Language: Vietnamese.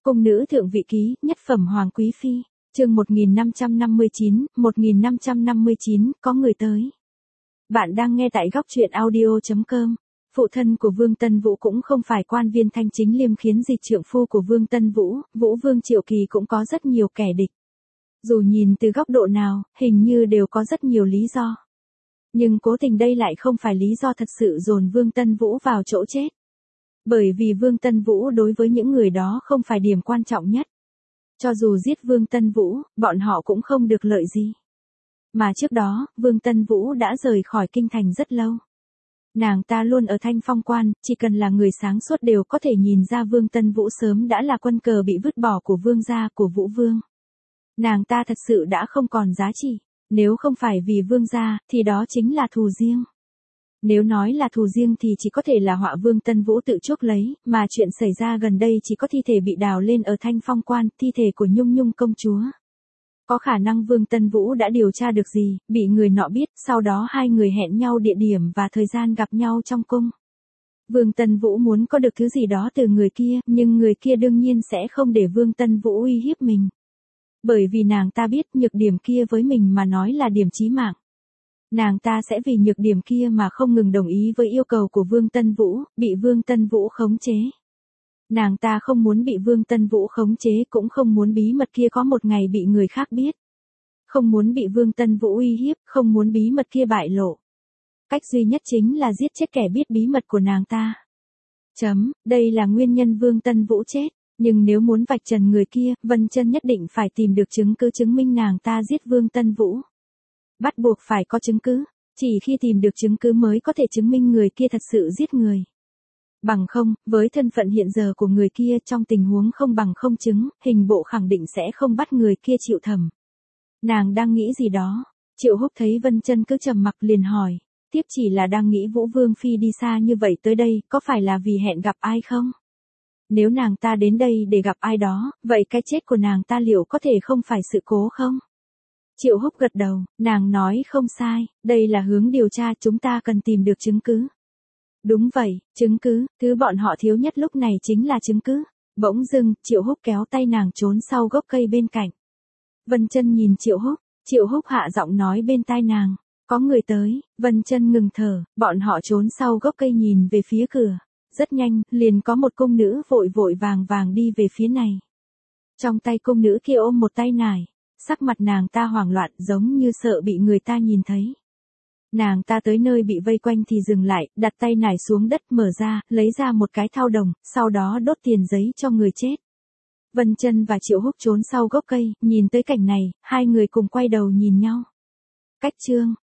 Cung nữ thượng vị ký, nhất phẩm hoàng quý phi, chương 1559, có người tới. Bạn đang nghe tại góc truyện audio.com. Phụ thân của Vương Tân Vũ cũng không phải quan viên thanh chính liêm khiến gì, trượng phu của Vương Tân Vũ, Vũ Vương Triệu Kỳ cũng có rất nhiều kẻ địch. Dù nhìn từ góc độ nào, hình như đều có rất nhiều lý do. Nhưng cố tình đây lại không phải lý do thật sự dồn Vương Tân Vũ vào chỗ chết. Bởi vì Vương Tân Vũ đối với những người đó không phải điểm quan trọng nhất. Cho dù giết Vương Tân Vũ, bọn họ cũng không được lợi gì. Mà trước đó, Vương Tân Vũ đã rời khỏi kinh thành rất lâu. Nàng ta luôn ở Thanh Phong Quan, chỉ cần là người sáng suốt đều có thể nhìn ra Vương Tân Vũ sớm đã là quân cờ bị vứt bỏ của Vương gia, của Vũ Vương. Nàng ta thật sự đã không còn giá trị. Nếu không phải vì Vương gia, thì đó chính là thù riêng. Nếu nói là thù riêng thì chỉ có thể là họa Vương Tân Vũ tự chuốc lấy, mà chuyện xảy ra gần đây chỉ có thi thể bị đào lên ở Thanh Phong Quan, thi thể của Nhung Nhung công chúa. Có khả năng Vương Tân Vũ đã điều tra được gì, bị người nọ biết, sau đó hai người hẹn nhau địa điểm và thời gian gặp nhau trong cung. Vương Tân Vũ muốn có được thứ gì đó từ người kia, nhưng người kia đương nhiên sẽ không để Vương Tân Vũ uy hiếp mình. Bởi vì nàng ta biết nhược điểm kia với mình mà nói là điểm chí mạng. Nàng ta sẽ vì nhược điểm kia mà không ngừng đồng ý với yêu cầu của Vương Tân Vũ, bị Vương Tân Vũ khống chế. Nàng ta không muốn bị Vương Tân Vũ khống chế, cũng không muốn bí mật kia có một ngày bị người khác biết. Không muốn bị Vương Tân Vũ uy hiếp, không muốn bí mật kia bại lộ. Cách duy nhất chính là giết chết kẻ biết bí mật của nàng ta. Đây là nguyên nhân Vương Tân Vũ chết. Nhưng nếu muốn vạch trần người kia, Vân Chân nhất định phải tìm được chứng cứ chứng minh nàng ta giết Vương Tân Vũ. Bắt buộc phải có chứng cứ, chỉ khi tìm được chứng cứ mới có thể chứng minh người kia thật sự giết người. Bằng không, với thân phận hiện giờ của người kia, trong tình huống không bằng không chứng, hình bộ khẳng định sẽ không bắt người kia chịu thẩm. Nàng đang nghĩ gì đó? Triệu Húc thấy Vân Chân cứ trầm mặc liền hỏi, tiếp chỉ là đang nghĩ Vũ Vương phi đi xa như vậy tới đây, có phải là vì hẹn gặp ai không? Nếu nàng ta đến đây để gặp ai đó, vậy cái chết của nàng ta liệu có thể không phải sự cố không? Triệu Húc gật đầu, nàng nói không sai, đây là hướng điều tra, chúng ta cần tìm được chứng cứ. Đúng vậy, chứng cứ, thứ bọn họ thiếu nhất lúc này chính là chứng cứ. Bỗng dưng, Triệu Húc kéo tay nàng trốn sau gốc cây bên cạnh. Vân Chân nhìn Triệu Húc hạ giọng nói bên tai nàng, có người tới. Vân Chân ngừng thở, bọn họ trốn sau gốc cây nhìn về phía cửa. Rất nhanh, liền có một cung nữ vội vội vàng đi về phía này. Trong tay cung nữ kia ôm một tay nải, sắc mặt nàng ta hoảng loạn giống như sợ bị người ta nhìn thấy. Nàng ta tới nơi bị vây quanh thì dừng lại, đặt tay nải xuống đất mở ra, lấy ra một cái thau đồng, sau đó đốt tiền giấy cho người chết. Vân Chân và Triệu Húc trốn sau gốc cây, nhìn tới cảnh này, hai người cùng quay đầu nhìn nhau. Cách chương,